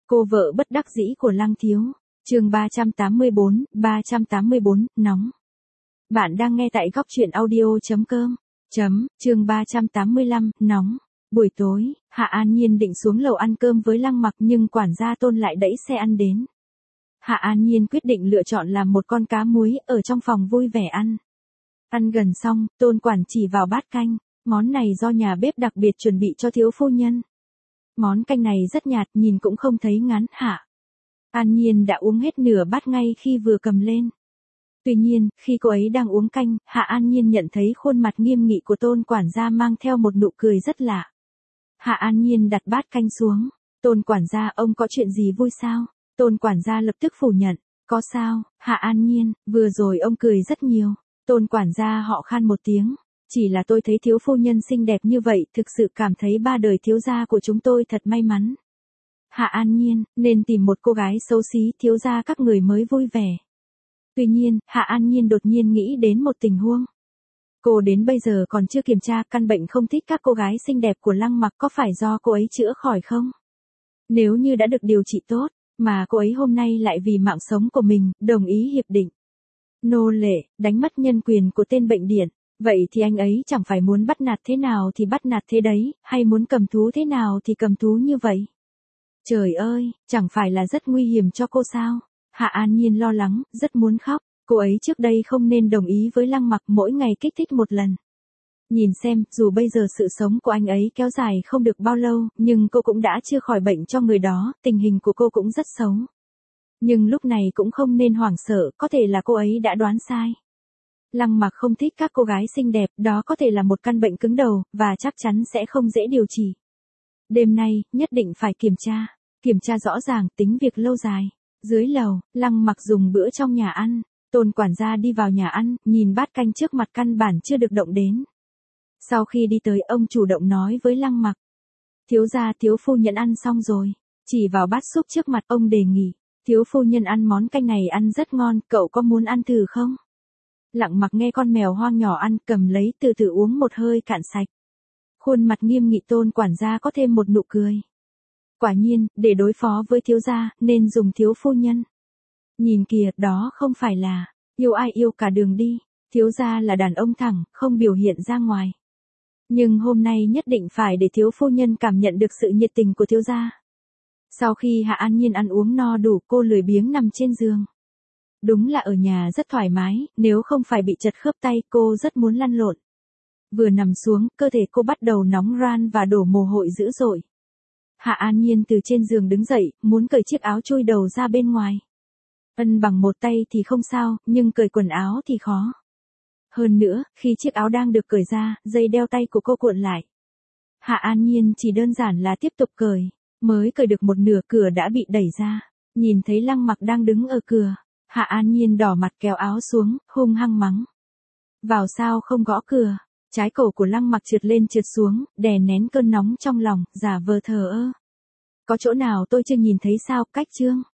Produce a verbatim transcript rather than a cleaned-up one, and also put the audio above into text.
Cô vợ bất đắc dĩ của Lăng Thiếu. Chương ba trăm tám mươi bốn, ba trăm tám mươi bốn, nóng. Bạn đang nghe tại góc truyện audio chấm com. Chấm, chương ba trăm tám mươi lăm, nóng. Buổi tối, Hạ An Nhiên định xuống lầu ăn cơm với Lăng Mặc nhưng quản gia Tôn lại đẩy xe ăn đến. Hạ An Nhiên quyết định lựa chọn làm một con cá muối ở trong phòng vui vẻ ăn. Ăn gần xong, Tôn quản chỉ vào bát canh, món này do nhà bếp đặc biệt chuẩn bị cho thiếu phu nhân. Món canh này rất nhạt, nhìn cũng không thấy ngán. Hạ An Nhiên đã uống hết nửa bát ngay khi vừa cầm lên. Tuy nhiên, khi cô ấy đang uống canh, Hạ An Nhiên nhận thấy khuôn mặt nghiêm nghị của Tôn quản gia mang theo một nụ cười rất lạ. Hạ An Nhiên đặt bát canh xuống. Tôn quản gia, ông có chuyện gì vui sao? Tôn quản gia lập tức phủ nhận. Có sao, Hạ An Nhiên, vừa rồi ông cười rất nhiều. Tôn quản gia họ khan một tiếng. Chỉ là tôi thấy thiếu phu nhân xinh đẹp như vậy, thực sự cảm thấy ba đời thiếu gia của chúng tôi thật may mắn. Hạ An Nhiên, nên tìm một cô gái xấu xí thiếu gia các người mới vui vẻ. Tuy nhiên, Hạ An Nhiên đột nhiên nghĩ đến một tình huống. Cô đến bây giờ còn chưa kiểm tra căn bệnh không thích các cô gái xinh đẹp của Lăng Mặc có phải do cô ấy chữa khỏi không? Nếu như đã được điều trị tốt, mà cô ấy hôm nay lại vì mạng sống của mình, đồng ý hiệp định nô lệ, đánh mất nhân quyền của tên bệnh điển. Vậy thì anh ấy chẳng phải muốn bắt nạt thế nào thì bắt nạt thế đấy, hay muốn cầm thú thế nào thì cầm thú như vậy. Trời ơi, chẳng phải là rất nguy hiểm cho cô sao? Hạ An Nhiên lo lắng, rất muốn khóc. Cô ấy trước đây không nên đồng ý với Lăng Mặc mỗi ngày kích thích một lần. Nhìn xem, dù bây giờ sự sống của anh ấy kéo dài không được bao lâu, nhưng cô cũng đã chưa khỏi bệnh cho người đó, tình hình của cô cũng rất xấu. Nhưng lúc này cũng không nên hoảng sợ, có thể là cô ấy đã đoán sai. Lăng Mặc không thích các cô gái xinh đẹp, đó có thể là một căn bệnh cứng đầu, và chắc chắn sẽ không dễ điều trị. Đêm nay, nhất định phải kiểm tra. Kiểm tra rõ ràng, tính việc lâu dài. Dưới lầu, Lăng Mặc dùng bữa trong nhà ăn. Tôn quản gia đi vào nhà ăn, nhìn bát canh trước mặt căn bản chưa được động đến. Sau khi đi tới, ông chủ động nói với Lăng Mặc. Thiếu gia, thiếu phu nhân ăn xong rồi. Chỉ vào bát súp trước mặt, ông đề nghị. Thiếu phu nhân ăn món canh này ăn rất ngon, cậu có muốn ăn thử không? Lặng Mặc nghe con mèo hoang nhỏ ăn, cầm lấy từ từ uống một hơi cạn sạch. Khuôn mặt nghiêm nghị Tôn quản gia có thêm một nụ cười. Quả nhiên, để đối phó với thiếu gia, nên dùng thiếu phu nhân. Nhìn kìa, đó không phải là yêu ai yêu cả đường đi. Thiếu gia là đàn ông thẳng, không biểu hiện ra ngoài. Nhưng hôm nay nhất định phải để thiếu phu nhân cảm nhận được sự nhiệt tình của thiếu gia. Sau khi Hạ An Nhiên ăn uống no đủ, cô lười biếng nằm trên giường. Đúng là ở nhà rất thoải mái, nếu không phải bị chật khớp tay, cô rất muốn lăn lộn. Vừa nằm xuống, cơ thể cô bắt đầu nóng ran và đổ mồ hôi dữ dội. Hạ An Nhiên từ trên giường đứng dậy, muốn cởi chiếc áo chui đầu ra bên ngoài. Ân bằng một tay thì không sao, nhưng cởi quần áo thì khó. Hơn nữa, khi chiếc áo đang được cởi ra, dây đeo tay của cô cuộn lại. Hạ An Nhiên chỉ đơn giản là tiếp tục cởi, mới cởi được một nửa cửa đã bị đẩy ra. Nhìn thấy Lăng Mặc đang đứng ở cửa, Hạ An Nhiên đỏ mặt kéo áo xuống, hung hăng mắng. Vào sao không gõ cửa? Trái cổ của Lăng Mặc trượt lên trượt xuống, đè nén cơn nóng trong lòng, giả vờ thờ ơ. Có chỗ nào tôi chưa nhìn thấy sao? Cách chương.